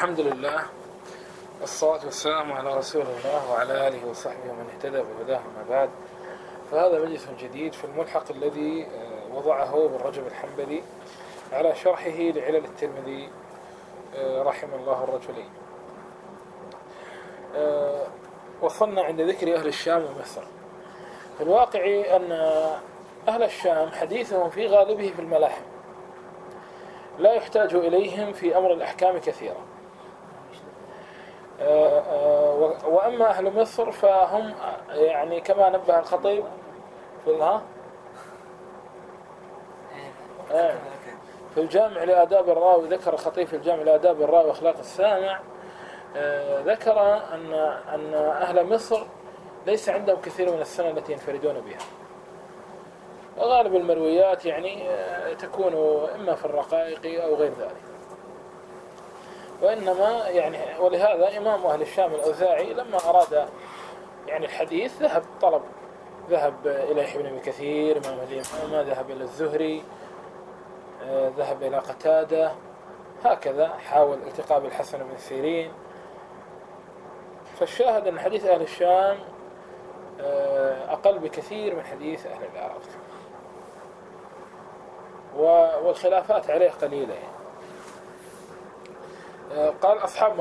الحمد لله والصلاة والسلام على رسول الله وعلى آله وصحبه ومن اهتدى بهداه. ما بعد، فهذا مجلس جديد في الملحق الذي وضعه ابن رجب الحنبلي على شرحه لعلل الترمذي رحم الله الرجلين. وصلنا عند ذكر أهل الشام ومصر. في الواقع أن أهل الشام حديثهم في غالبه في الملاحم، لا يحتاج إليهم في أمر الأحكام كثيرا. وأما أهل مصر فهم يعني كما نبه الخطيب في الجامع لآداب الراوي، ذكر الخطيب في الجامع لآداب الراوي وأخلاق السامع، ذكر أن أهل مصر ليس عندهم كثير من السنة التي ينفردون بها، وغالب المرويات يعني تكون إما في الرقائق أو غير ذلك. وإنما يعني ولهذا إمام أهل الشام الأوزاعي لما أراد يعني الحديث ذهب إلى يحيى بن كثير إمام الإمامة، ذهب إلى الزهري، ذهب إلى قتادة، هكذا حاول التقاء بالحسن بن سيرين. فالشاهد أن حديث أهل الشام أقل بكثير من حديث أهل العراق، والخلافات عليه قليلة يعني. قال أصحاب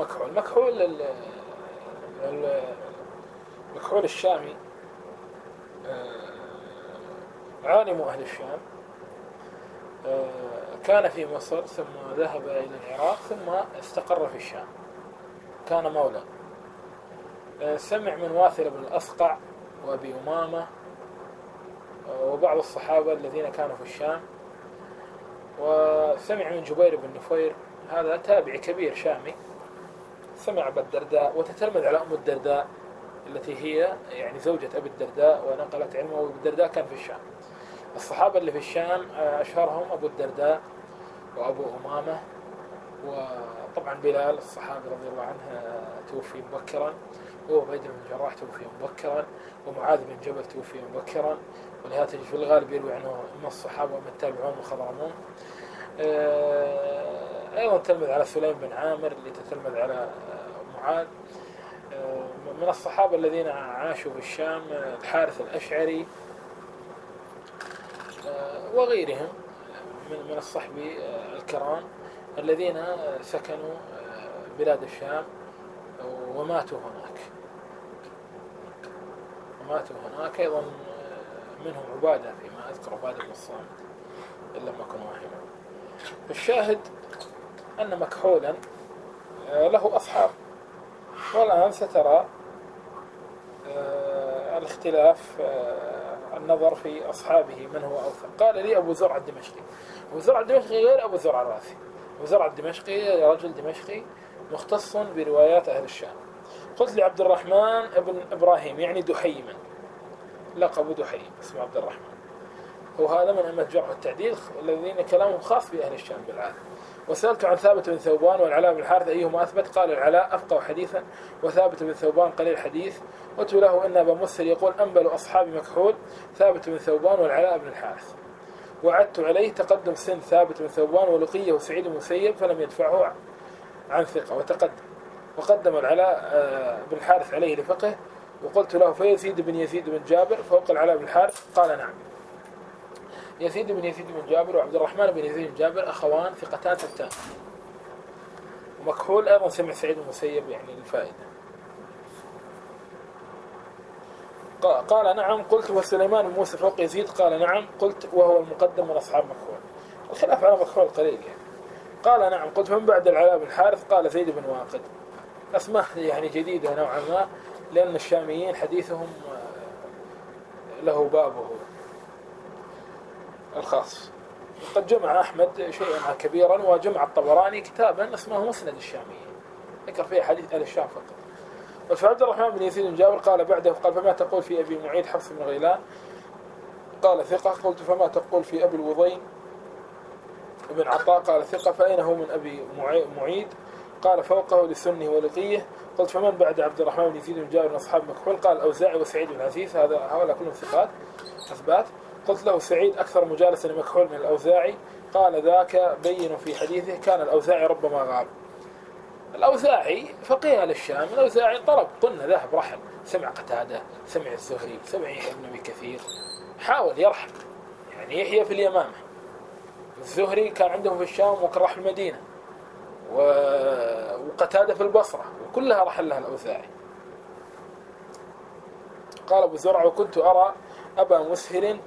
مكحول الشامي عالم أهل الشام، كان في مصر ثم ذهب إلى العراق ثم استقر في الشام، كان مولى. سمع من واثل بن الأصقع وأبي أمامة وبعض الصحابة الذين كانوا في الشام، وسمع من جبير بن نفير، هذا تابع كبير شامي، سمع أبا الدرداء وتتلمذ على أم الدرداء التي هي يعني زوجة أبي الدرداء ونقلت علمه، وأبو الدرداء كان في الشام. الصحابة اللي في الشام أشهرهم أبو الدرداء وأبو أمامة، وطبعا بلال الصحابي رضي الله عنه توفي مبكرا، وعبيد بن الجراح توفي مبكرا، ومعاذ بن جبل توفي مبكرا، ولهذا تجد في الغالب يروي عنه إما الصحابة ومن التابعون والخضرمون. أيضا تلمذ على سليم بن عامر اللي تتلمذ على معاذ. من الصحابة الذين عاشوا في الشام الحارث الأشعري وغيرهم من الصحب الكرام الذين سكنوا بلاد الشام وماتوا هناك. أيضا منهم عبادة، فيما أذكر عبادة بن الصامت إن لم أكن واهما. الشاهد أن مكحولا له أصحاب، والآن سترى الاختلاف النظر في أصحابه من هو أوثق. قال لي أبو زرع الدمشقي. أبو زرع الدمشقي غير أبو زرع الراسي. أبو زرع الدمشقي رجل دمشقي مختص بروايات أهل الشام. قلت لعبد الرحمن ابن إبراهيم يعني دحيما، لقب دحيم، اسمه عبد الرحمن، وهذا من أئمة الجرح والتعديل الذين كلامهم خاص بأهل الشام بالعادة. وسألت عن ثابت بن ثوبان والعلاء بن الحارث أيهما أثبت؟ قال العلاء أفقه حديثا وثابت بن ثوبان قليل الحديث. قلت له إن أبا مسهر يقول أنبل أصحاب مكحول ثابت بن ثوبان والعلاء بن الحارث، وعدت عليه تقدم سن ثابت بن ثوبان ولقيه وسعيد بن المسيب فلم يدفعه عن ثقة وقدم العلاء بن الحارث عليه لفقه. وقلت له فيزيد بن جابر فوق العلاء بن الحارث؟ قال نعم. يزيد بن جابر وعبد الرحمن بن يزيد بن جابر أخوان ثقتان ثبتان. ومكحول أيضا سمع سعيد بن المسيب يعني للفائدة. قال نعم. قلت وسليمان بن موسى فوق يزيد؟ قال نعم. قلت وهو المقدم من أصحاب مكحول. الخلاف على مكحول قليل يعني. قال نعم. قلت من بعد العلاء بن الحارث؟ قال زيد بن واقد. أسماء يعني جديدة نوعا ما، لأن الشاميين حديثهم له بابه الخاص. قد جمع أحمد شيئا كبيرا، وجمع الطبراني كتابا اسمه مسند الشاميين ذكر فيه حديث أهل الشام فقط. وعبد الرحمن بن يزيد بن جابر قال بعده قال فما تقول في أبي معيد حفص بن غيلان؟ قال ثقة. قلت فما تقول في أبي الوضين بن عطاء؟ قال ثقة. فأين هو من أبي معيد؟ قال فوقه لسنه ولقيه. قلت فمن بعد عبد الرحمن بن يزيد بن جابر من أصحاب مكحول؟ قال الأوزاعي وسعيد بن عزيز، هؤلاء كلهم ثقات أثبات. قلت له سعيد أكثر مجالسا لمكحول من الأوزاعي؟ قال ذاك بين في حديثه كان الأوزاعي ربما غاب. الأوزاعي فقيه أهل الشام، الأوزاعي طلب، قلنا ذهب رحل، سمع قتادة، سمع الزهري، سمع يحيى بن أبي كثير، حاول يرحل. يعني يحيى في اليمامة، الزهري كان عندهم في الشام وكان راح المدينة، وقتادة في البصرة، وكلها رحل لها الأوزاعي. قال أبو زرعة: وكنت أرى أبا مسهر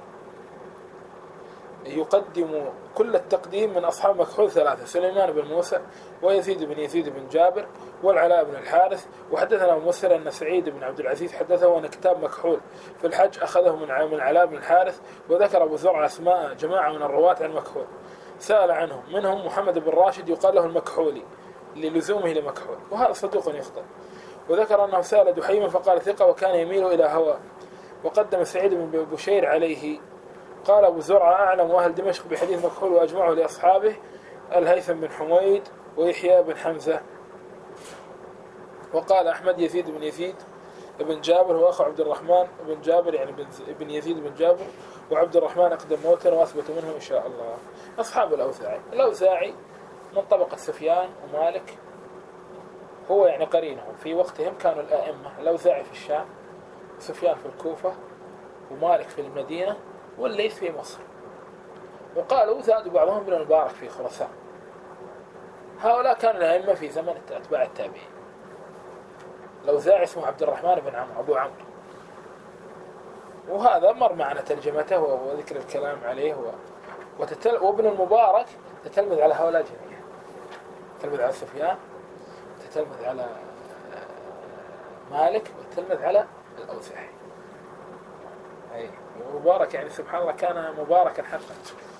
يقدم كل التقديم من أصحاب مكحول ثلاثة: سليمان بن موسى، ويزيد بن يزيد بن جابر، والعلاء بن الحارث. وحدثنا أبو مسهر أن سعيد بن عبد العزيز حدثه أن كتاب مكحول في الحج أخذه من علاء بن الحارث. وذكر أبو زرعة أسماء جماعة من الرواة عن مكحول، سأل عنهم، منهم محمد بن راشد يقال له المكحولي للزومه لمكحول، وهذا صدوق يخطئ. وذكر أنه سأل دحيما فقال ثقة وكان يميل إلى هوى. وقدم سعيد بن بشير عليه. قال أبو زرعة: أعلم أهل دمشق بحديث مكحول وأجمعه لأصحابه الهيثم بن حميد ويحيى بن حمزة. وقال أحمد: يزيد بن يزيد بن جابر هو أخو عبد الرحمن بن جابر، يعني بن يزيد بن جابر، وعبد الرحمن أقدم موتا وأثبت منه إن شاء الله. أصحاب الأوزاعي من طبقة سفيان ومالك، هو يعني قرينهم في وقتهم كانوا الأئمة. الأوزاعي في الشام، سفيان في الكوفة، ومالك في المدينة، والليث في مصر. وقالوا زادوا بعضهم بن المبارك في خراسان. هؤلاء كانوا الأئمة في زمن أتباع التابعين. الأوزاعي اسمه عبد الرحمن بن عمرو أبو عمرو، وهذا مر معنا ترجمته وذكر الكلام عليه. وابن المبارك تتلمذ على هؤلاء جميعا، تتلمذ على سفيان، تتلمذ على مالك، وتتلمذ على الأوزاعي. أي مبارك، يعني سبحان الله كان مباركا حقا.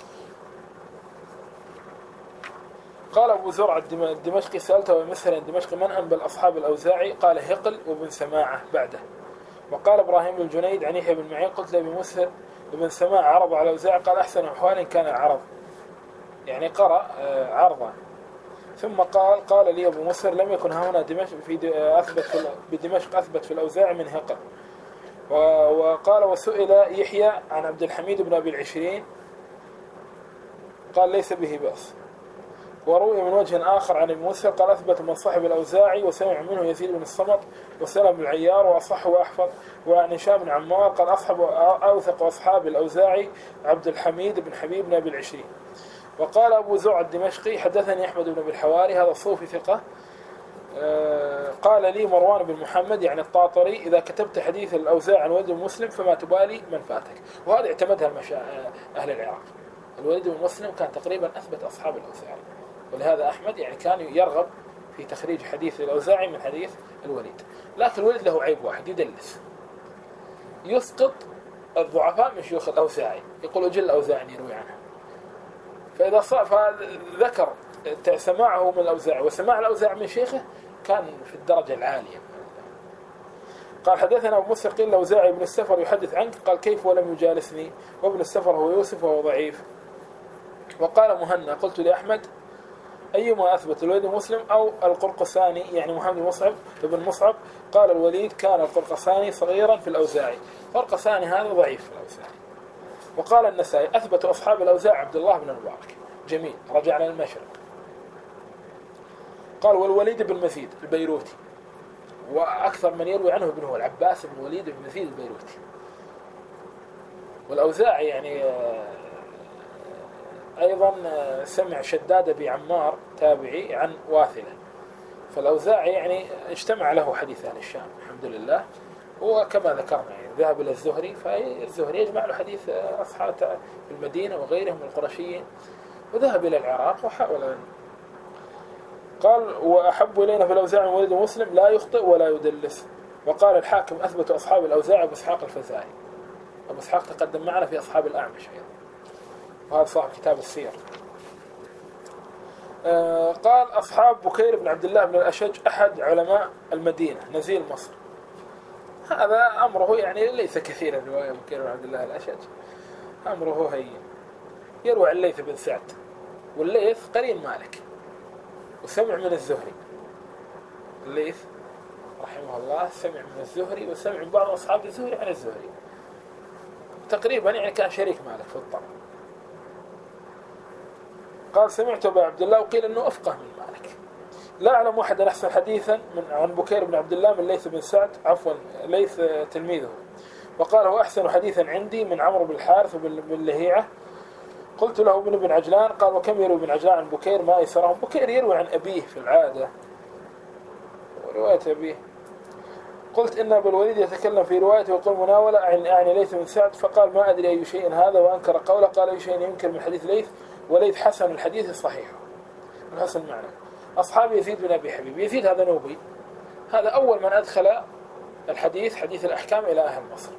قال أبو زرعة الدمشقي: سألته بمسهر الدمشقي: من أنبل أصحاب الأوزاعي؟ قال: هقل وابن سماعة بعده. وقال إبراهيم بن الجنيد عن يحيى بن معين: قلت لأبي مسهر ابن سماعة عرض على الأوزاعي، قال: أحسن أحوال كان العرض، يعني قرأ عرضا. ثم قال لي أبو مسهر: لم يكن هنا دمشق بدمشق أثبت في الأوزاعي من هقل. وقال: وسئل يحيى عن عبد الحميد بن أبي العشرين، قال: ليس به بأس. وروي من وجه آخر عن ابن مسهر قال: أثبت من صاحب الأوزاعي وسمع منه يزيد بن الصمت وسلم بن العيار وأصح وأحفظ. وعن هشام بن عمار قال: أصحب أوثق أصحاب الأوزاعي عبد الحميد بن حبيب بن أبي العشرين. وقال أبو زرع الدمشقي: حدثني أحمد بن أبي الحواري، هذا الصوفي ثقة، قال لي مروان بن محمد يعني الطاطري: إذا كتبت حديث الأوزاعي عن وليد بن مسلم فما تبالي من فاتك. وهذا اعتمدها أهل العراق. الوليد بن مسلم كان تقريبا أثبت أصحاب الأوزاعي، ولهذا أحمد يعني كان يرغب في تخريج حديث الأوزاعي من حديث الوليد. لكن الوليد له عيب واحد: يدلس، يسقط الضعفاء من شيوخ الأوزاعي، يقول أجل الأوزاعي يروي عنه. فذكر سماعه من الأوزاعي وسماع الأوزاعي من شيخه كان في الدرجة العالية. قال: حدثنا أبو مسهر قيل الأوزاعي ابن السفر يحدث عنك، قال: كيف ولم يجالسني؟ وابن السفر هو يوسف وهو ضعيف. وقال مهنا: قلت لأحمد: أيما أثبت، الوليد مسلم أو القرقساني، يعني محمد بن مصعب؟ قال: الوليد كان القرقساني صغيرا في الأوزاعي، القرقساني هذا ضعيف في الأوزاعي. وقال النسائي: أثبت أصحاب الأوزاعي عبد الله بن المبارك. جميل، رجعنا للمشرق. قال: والوليد بن مزيد البيروتي، وأكثر من يروي عنه ابنه العباس بن الوليد بن مزيد البيروتي. والأوزاعي يعني أيضا سمع شداد بن عمار تابعي عن واثلة. فالأوزاعي يعني اجتمع له حديث أهل الشام الحمد لله. وكما ذكرنا يعني ذهب إلى الزهري، فالزهري يجمع له حديث أصحاب في المدينة وغيرهم من القرشيين، وذهب إلى العراق وحاول أن قال: وأحب إلينا في الأوزاعي ولد مسلم لا يخطئ ولا يدلس. وقال الحاكم: أثبت أصحاب الأوزاعي أبو إسحاق الفزاري. أبو إسحاق تقدم معنا في أصحاب الأعمش أيضا، وهذا صاحب كتاب السير. قال: أصحاب بكير بن عبد الله بن الأشج أحد علماء المدينة نزيل مصر. هذا أمره يعني ليس كثيرا، رواية بكير بن عبد الله الأشج أمره هين. يروي عن الليث بن سعد، والليث قرين مالك، وسمع من الزهري. الليث رحمه الله سمع من الزهري، وسمع من بعض أصحاب الزهري عن الزهري، تقريبا يعني كان شريك مالك في الطب. قال: سمعت أبا عبد الله وقيل أنه أفقه من مالك. لا أعلم أحدا أحسن حديثا عن بكير بن عبد الله من ليث بن سعد، عفوا ليث تلميذه. وقال هو أحسن حديثا عندي من عمرو بن الحارث وبن لهيعة. قلت له ابن بن عجلان، قال وكم يروي ابن عجلان عن بكير ما أيسره؟ بكير يروي عن أبيه في العادة، ورواية أبيه. قلت إن أبا الوليد يتكلم في روايته ويقول مناولة أعني ليث بن سعد، فقال ما أدري أي شيء هذا، وأنكر قوله. قال أي شيء ينكر من حديث ليث، وليث حسن الحديث الصحيح من حسن معنى. أصحاب يزيد بن أبي حبيب، يزيد هذا نوبي، هذا أول من أدخل الحديث حديث الأحكام إلى أهل مصر،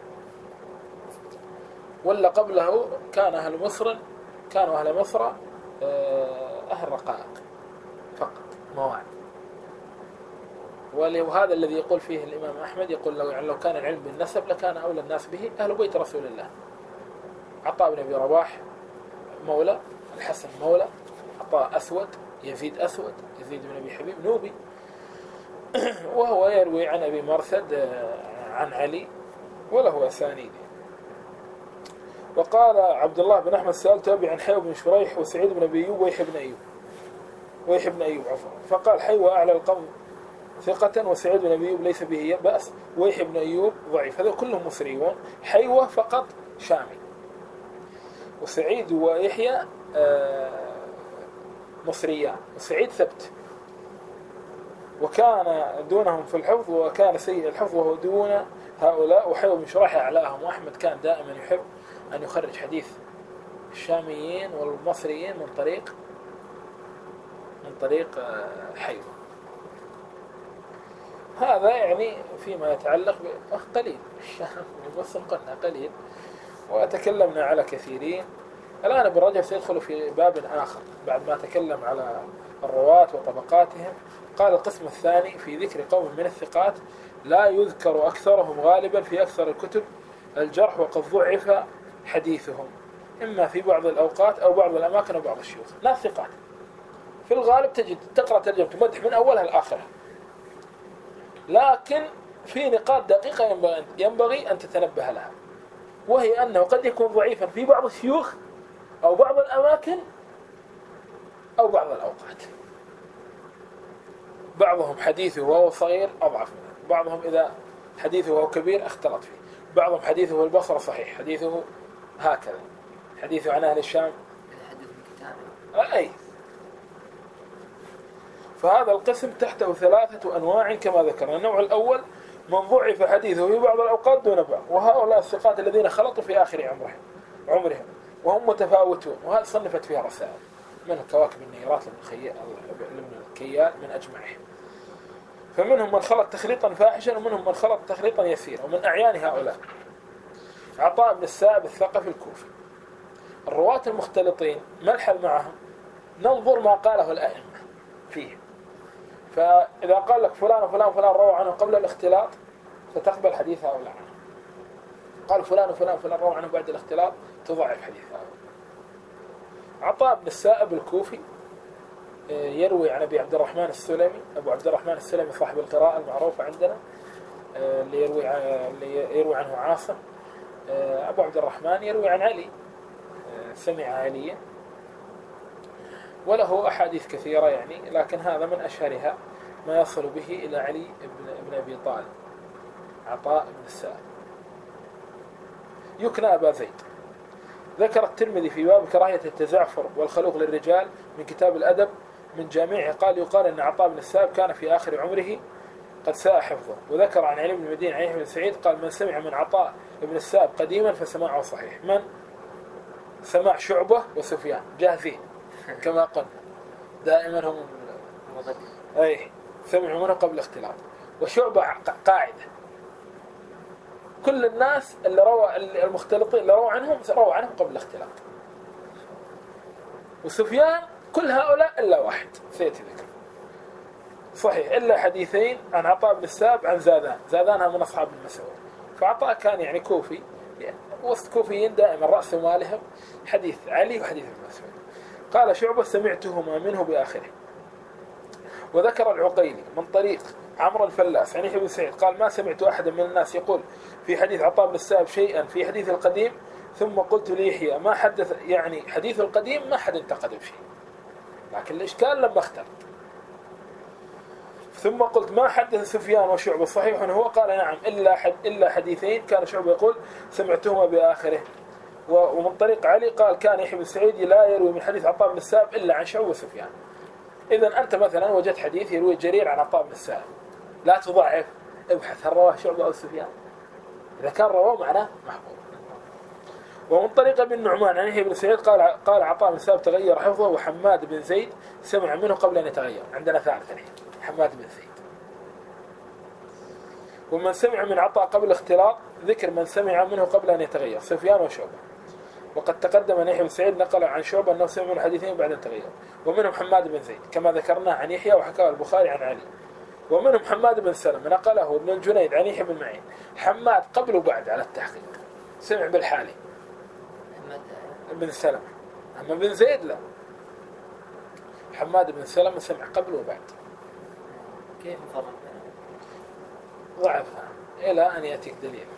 ولا قبله كان أهل مصر كانوا أهل مصر أهل رقائق فقط مواعظ. وهذا الذي يقول فيه الإمام أحمد، يقول لو كان العلم بالنسب لكان أولى الناس به أهل بيت رسول الله. عطاء بن أبي رباح مولى، الحسن مولى، عطاء أسود، يزيد أسود، يزيد بن أبي حبيب نوبي، وهو يروي عن أبي مرثد عن علي وله أسانيد. وقال عبد الله بن أحمد سألت أبي عن حيوة بن شريح وسعيد بن أبي أيوب ويحيى بن أيوب عفوا، فقال حيوة أعلى القوم ثقة، وسعيد بن أبي أيوب ليس به بأس، ويحيى بن أيوب ضعيف. هذا كلهم مصريون. حيوة فقط شامي، وسعيد ويحيى مصريان، وسعيد ثبت وكان دونهم في الحفظ، وكان سيء الحفظ وهو دون هؤلاء. وحيوة بن شريح أعلاهم، وأحمد كان دائما يحب أن يخرج حديث الشاميين والمصريين من طريق حيوة. هذا يعني فيما يتعلق قليل الشام والمصر، قلنا قليل وتكلمنا على كثيرين. الآن ابن رجب سيدخل في باب آخر بعد ما تكلم على الرواة وطبقاتهم. قال القسم الثاني في ذكر قوم من الثقات لا يذكر أكثرهم غالبا في أكثر الكتب الجرح، وقد ضعف حديثهم إما في بعض الأوقات أو بعض الأماكن وبعض الشيوخ. لا ثقات في الغالب تجد تقرأ ترجمة مدح من أولها لآخرها، لكن في نقاط دقيقة ينبغي أن تتنبه لها، وهي أنه قد يكون ضعيفا في بعض الشيوخ أو بعض الأماكن أو بعض الأوقات. بعضهم حديثه وهو صغير أضعف منه، بعضهم إذا حديثه وهو كبير اختلط فيه، بعضهم حديثه البصرة صحيح، حديثه هكذا، حديثه عن أهل الشام أي. فهذا القسم تحته 3 أنواع كما ذكرنا. النوع الأول من ضعف حديثه في بعض الأوقات دون بعض، وهؤلاء الثقات الذين خلطوا في آخر عمرهم وهم متفاوتون، وهذا صنفت فيها رسائل من كواكب النيرات لابن الكيال من أجمعهم. فمنهم من خلط تخليطا فاحشا، ومنهم من خلط تخليطا يسيرا. ومن أعيان هؤلاء عطاء بن السائب الثقفي الكوفي. الرواة المختلطين ملحظ معهم ننظر ما قاله الأئمة فيه، فإذا قال لك فلان وفلان وفلان روى عنه قبل الاختلاط فتقبل حديث هؤلاء عنه، قال فلان وفلان وفلان روى عنه بعد الاختلاط تضعف حديث هؤلاء. عطاء بن السائب الكوفي يروي عن أبي عبد الرحمن السلمي. أبو عبد الرحمن السلمي صاحب القراءة المعروفة عندنا، اللي يروي عنه عاصم. أبو عبد الرحمن يروي عن علي، سمع عليا، وله أحاديث كثيرة يعني، لكن هذا من أشهرها ما يصل به إلى علي بن أبي طالب. عطاء بن السائب يكنى أبا زيد. ذكر الترمذي في باب كراهية التزعفر والخلوق للرجال من كتاب الأدب من جامعه، قال يقال أن عطاء بن السائب كان في آخر عمره قد ساء حفظه. وذكر عن علي بن المديني عن يحيى بن سعيد قال من سمع من عطاء بن السائب قديما فسماعه صحيح. من سمع شعبة وسفيان جاهزين كما قلنا دائما هم أي سمعوا منه قبل اختلاط. وشعبة قاعدة كل الناس اللي روى المختلطين اللي روى عنهم قبل الاختلاط. وسفيان كل هؤلاء إلا واحد سيأتي ذكر صحيح، إلا حديثين عن عطاء بن السائب عن زادانها من أصحاب المسعود. فعطاء كان يعني كوفي، يعني وسط كوفيين دائما رأس مالهم حديث علي وحديث ابن مسعود. قال شعبة سمعتهما منه بآخره. وذكر العقيلي من طريق عمرو الفلاس عن يحيى بن سعيد قال ما سمعت أحدا من الناس يقول في حديث عطاء بن السائب شيئا في حديث القديم، ثم قلت ليحيى ما حدث، يعني حديث القديم ما حد انتقد بشيء، لكن الإشكال لما اختلط. ثم قلت ما حدث سفيان وشعبة صحيح هو؟ قال نعم إلا حديثين كان شعبة يقول سمعتهما بآخره. ومن طريق علي قال كان يحيى بن سعيد لا يروي من حديث عطاء بن السائب إلا عن شعبة وسفيان. إذا أنت مثلا وجدت حديث يروي جرير عن عطاء بن السائب، لا تضعف، ابحث هل رواه شعبة أو سفيان. إذا كان رواه معناه محفوظ. ومن طريق ابن نعمان عن يحيى بن سعيد قال عطاء بن السائب تغير حفظه، وحماد بن زيد سمع منه قبل أن يتغير. عندنا ثالث الحين حماد بن زيد. ومن سمع من عطاء قبل الاختلاط ذكر من سمع منه قبل أن يتغير سفيان وشعبة. وقد تقدم أن يحيى بن سعيد نقل عن شعبة أنه سمع من حديثين بعد أن تغير، ومنهم حماد بن زيد كما ذكرنا عن يحيى وحكاه البخاري عن علي. ومنهم حماد بن سلمة نقله ابن الجنيد عن يحيى بن معين. حماد قبل وبعد على التحقيق، سمع بالحالي بن سلمة، أما بن زيد لا. حماد بن سلمة سمع قبل وبعد. كيف فرق؟ ضعفها إلى أن يأتيك دليل.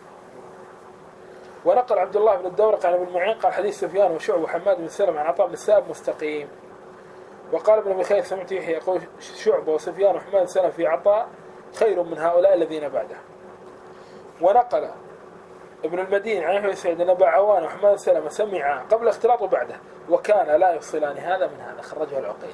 ونقل عبد الله بن الدورق عن ابن معين قال حديث سفيان وشعبة وحماد بن سلمة عن عطاء بن السائب مستقيم. وقال ابن مخيف سمعت يحيى يقول شعبة وسفيان وحماد بن سلمة في عطاء خير من هؤلاء الذين بعده. ونقل ابن المدين عن يحيى سعيد أن أبا عوان وحماد بن سلمة سمع قبل اختلاط وبعده وكان لا يفصلان هذا من هذا، خرجه العقيل.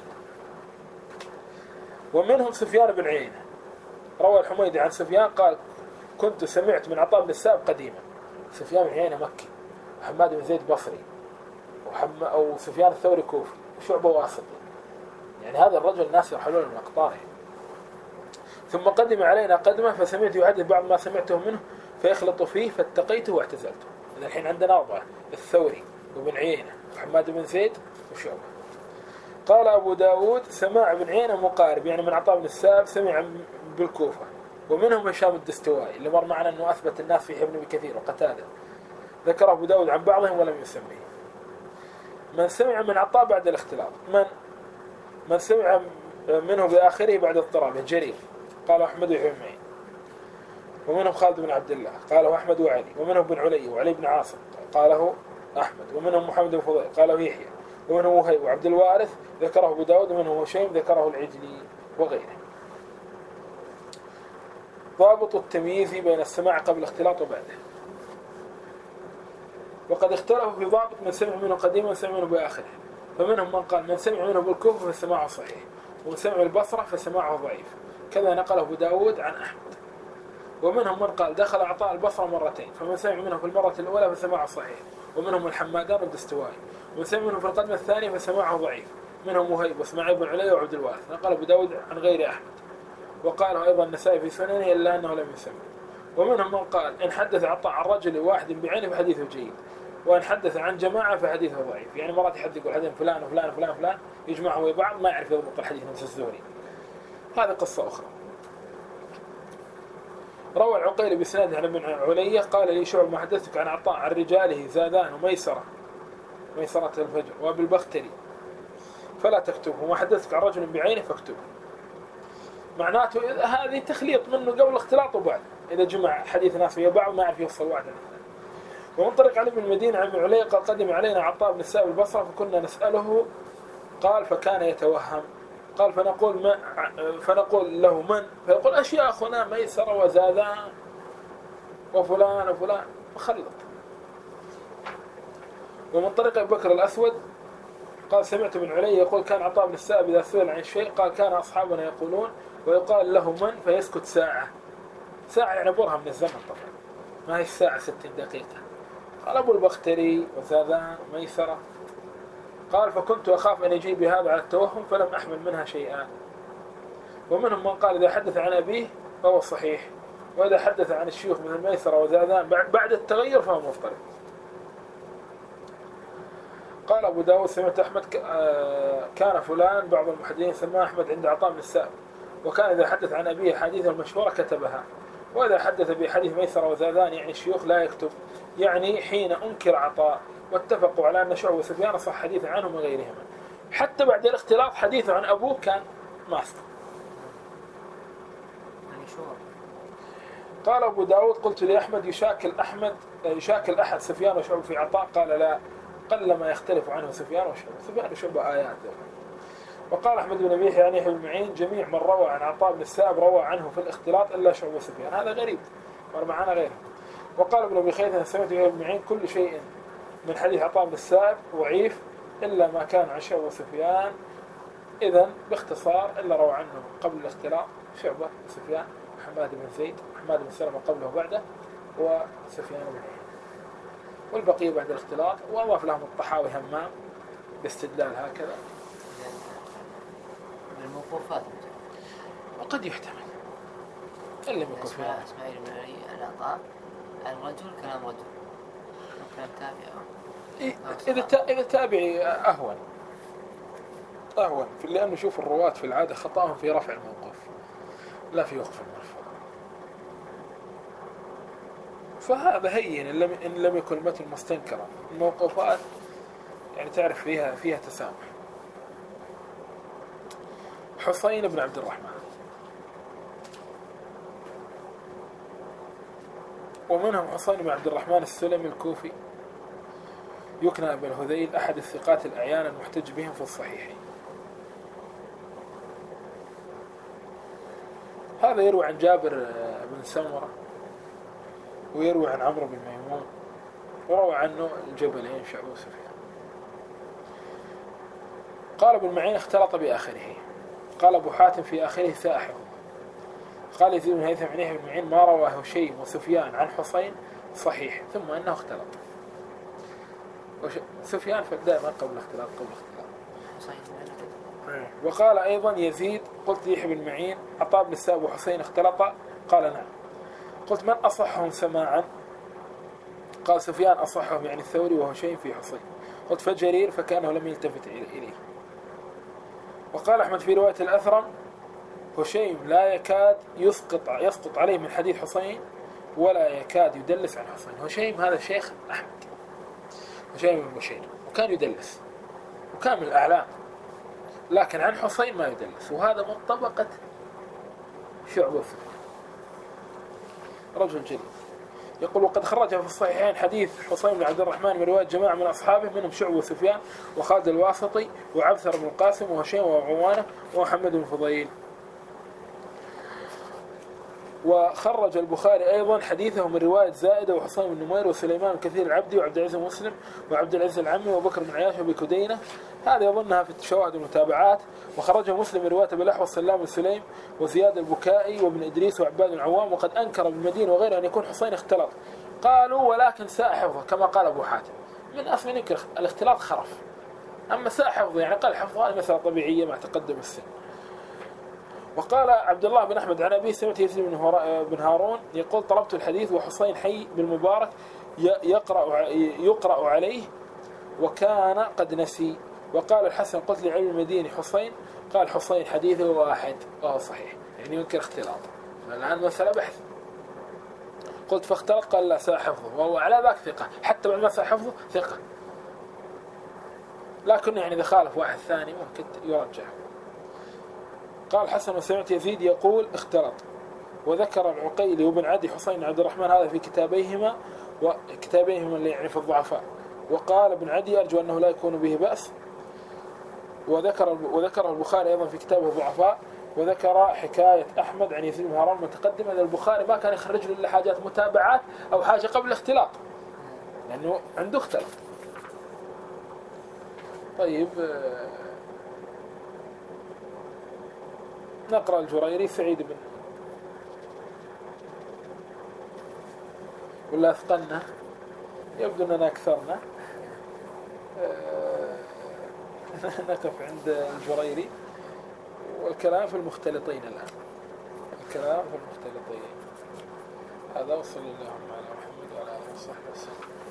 ومنهم سفيان بن عيينة روى الحميدي عن سفيان قال كنت سمعت من عطاء بن السائب قديما. سفيان بن عيينة مكي، وحماد بن زيد بصري، أو سفيان الثوري كوفي، وشعبة واسطي. يعني هذا الرجل الناس يرحلون من أقطاره. ثم قدم علينا قدمه فسمعت يحدث بعض ما سمعته منه فيخلط فيه فاتقيته واعتزلته. إذا الحين عندنا أربعة: الثوري وابن عيينة وحماد بن زيد وشعبة. قال أبو داود سماع بن عيينة مقارب، يعني من عطاء بن السائب سمع بالكوفة. ومنهم هشام الدستوائي اللي مر معنا أنه أثبت الناس في ابن كثير وقتادة، ذكر أبو داود عن بعضهم ولم يسميه. من سمع من عطاء بعد الاختلاط من سمع منه بآخره بعد اضطرابه جرير قال أحمد ويحيى بن معين. ومنهم خالد بن عبد الله قاله أحمد وعلي. ومنهم بن علي وعلي بن عاصم قاله أحمد. ومنهم محمد بن فضيل قاله يحيى. ومنهم وهيب وعبد الوارث ذكره أبو داود. ومنهم هشيم ذكره العجلي وغيره. ضابط التمييز بين السماع قبل الاختلاط وبعده. وقد اختلفوا في ضابط من سمع منه قديما وسمع منه بآخره. فمنهم من قال من سمع منه بالكوفة فسماعه صحيح، ومن سمع البصرة فسماعه ضعيف، كذا نقله أبو داود عن أحمد. ومنهم من قال دخل عطاء البصرة مرتين، فمن سمع منه في المرة الأولى فسماعه صحيح، ومنهم الحمادان والدستوائي. ومن سمع منه في القدمة الثانية فسماعه ضعيف، منهم وهيب واسماعيل بن علي وعبد الوارث. نقل أبو داود عن غير أحمد، وقاله أيضا النسائي في سننه إلا أنه لم يسمع. ومنهم من قال إن حدث عطاء عن رجل واحد بعينه فحديثه جيد، وإن حدث عن جماعة فحديثه ضعيف. يعني مرات يحدث يقول حديث فلان وفلان وفلان وفلان يجمعهم بعض ما يعرف يضبط الحديث نفس الزهري. هذه قصة أخرى. روى العقيل بسناد عن ابن علية قال لي شعب ما حدثتك عن عطاء عن رجاله زادان وميسرة، ميسرة الفجر، وابي البختري فلا تكتبه، وما حدثتك عن رجل بعينه فاكتبه. معناته هذه تخليط منه قبل اختلاط وبعد، إذا جمع حديث ناس ويا بعض ما يعرف يوصل واحد. ومن طريق علي بن المدينة عن ابن علية قال قدم علينا عطاء بن السائب البصرة فكنا نسأله قال فكان يتوهم. قال فنقول له من؟ فيقول أشياخنا ميسر وزادان وفلان وفلان، مخلط. ومن طريق أبي بكر الأسود قال سمعت ابن علي يقول كان عطاء بن السائب إذا سئل عن شيء قال كان أصحابنا يقولون ويقال له من فيسكت ساعة. ساعة يعني برهة من الزمن طبعا، ما هي الساعة 60 دقيقة. قال أبو البختري وزادان وميسرة. قال فكنت أخاف أن يجي بهذا على التوهم فلم أحمل منها شيئا. ومنهم من قال إذا حدث عن أبيه فهو صحيح، وإذا حدث عن الشيوخ مثل ميسرة وزادان بعد التغير فهو مضطرب. قال أبو داود سمعت أحمد كان فلان بعض المحدثين سماه أحمد عند عطاء بن السائب، وكان إذا حدث عن أبيه حديث المشهورة كتبها، وإذا حدث بحديث ميسرة وزادان يعني الشيوخ لا يكتب، يعني حين أنكر عطاء. واتفقوا على أن شعبة وسفيان صح حديث عنهم وغيرهما، حتى بعد الاختلاط حديثه عن أبوه كان ماسك. قال أبو داود قلت لأحمد يشاكل أحد سفيان وشعبة في عطاء؟ قال لا، قل ما يختلف عنه سفيان وشعبة. سفيان وشعبة آيات. وقال أحمد بن أبي يعني بن معين جميع من روى عن عطاء بن السائب روى عنه في الاختلاط إلا شعبة وسفيان. هذا غريب مر معنا غيره. وقال ابن أبي خيثمة سمعت بن معين كل شيء من حديث عطاء بن السائب ضعيف إلا ما كان عن شعبة وسفيان. إذن باختصار إلا روى عنه قبل الاختلاط شعبة وسفيان وحماد بن زيد وحماد بن سلمة قبله وبعده وسفيان بن عيينة، والبقية بعد الاختلاط. وأضاف لهم الطحاوي همام باستدلال هكذا من الموقوفات. وقد يحتمل إن لم يكن فيها إسماعيل بن علي العطاء عن رجل كلام رجل أو كلام تابع. إذا تابعي أهون لأنه شوف الرواة في العادة خطأهم في رفع الموقوف لا في وقف المرفوع، فهذا هين إن لم يكن المتن مستنكرا. الموقوفات يعني تعرف فيها تسامح. حسين بن عبد الرحمن ومنهم حسين بن عبد الرحمن السلمي الكوفي يكنى أبا الهذيل أحد الثقات الأعيان المحتج بهم في الصحيحين. هذا يروي عن جابر بن سمرة ويروي عن عمرو بن ميمون وروى عنه الجبلين شعبة وسفيان. قال ابن معين اختلط بآخره. قال أبو حاتم في آخره ساحه. قال يزيد بن هيثم عنه ابن معين ما رواه شيء وسفيان عن حسين صحيح ثم أنه اختلط. سفيان فدائما قبل الاختلاط. وقال أيضا يزيد قلت يحيى بن معين عطاء بن السائب وحسين اختلطا؟ قال نعم. قلت من أصحهم سماعا؟ قال سفيان أصحهم يعني الثوري وهشيم في حسين. قلت فجرير فكانه لم يلتفت إليه. وقال أحمد في رواية الأثرم هشيم لا يكاد يسقط عليه من حديث حسين ولا يكاد يدلس عن حسين. هشيم هذا شيخ أحمد هشيم بن بشير وكان يدلس وكان من الأعلام، لكن عن حسين ما يدلس، وهذا من طبقة شعبة رجل جليل. يقول وقد خرج في الصحيحين حديث حسين بن عبد الرحمن من رواية جماعة من أصحابه منهم شعبة وسفيان وخالد الواسطي وعبثر بن القاسم وهشيم وعوانة ومحمد بن فضيل. وخرج البخاري أيضا حديثه من رواية زائدة وحسين بن نمير وسليمان الكثير العبدي وعبد العزيز مسلم وعبد العزيز العمي وبكر بن عياش وبكدينة. هذا يظنها في الشواهد والمتابعات. وخرجه مسلم من رواية بالأحوص والسلام بن سليم وزياد البكائي وابن إدريس وعباد العوام. وقد أنكر ابن المدين وغيره أن يكون حسين اختلط. قالوا ولكن ساء حفظه كما قال أبو حاتم. من أصل ينكر الاختلاط خرف، أما ساء حفظه يعني قال حفظه هذه مسألة طبيعية مع تقدم السن. وقال عبد الله بن أحمد عن أبي سمعت يزيد بن هارون يقول طلبت الحديث وحسين حي بالمبارك يقرأ عليه وكان قد نسي. وقال الحسن قلت لعلم المديني حسين قال حسين حديثه واحد وهو صحيح، يعني ينكر اختلاط. فالآن مسألة بحث. قلت فاختلط قال لا ساء حفظه، وهو على ذاك ثقة حتى بعد ما ساء حفظه ثقة، لكن يعني إذا خالف واحد ثاني ممكن يرجع. قال حسن وسمعت يزيد يقول اختلط. وذكر العقيلي وابن عدي حسين عبد الرحمن هذا في كتابيهما اللي يعني في الضعفاء. وقال ابن عدي أرجو أنه لا يكون به بأس. وذكر البخاري أيضا في كتابه الضعفاء. وذكر حكاية أحمد عن يزيد بن هارون متقدمة أن البخاري ما كان يخرج له إلا حاجات متابعات أو حاجة قبل الاختلاط لأنه عنده اختلط. طيب نقرأ الجريري سعيد بن ولا أثقلنا يبدو أننا أكثرنا. نقف عند الجريري والكلام في المختلطين الآن. الكلام في المختلطين. هذا وصلى الله على محمد وعلى آله وصحبه وسلم.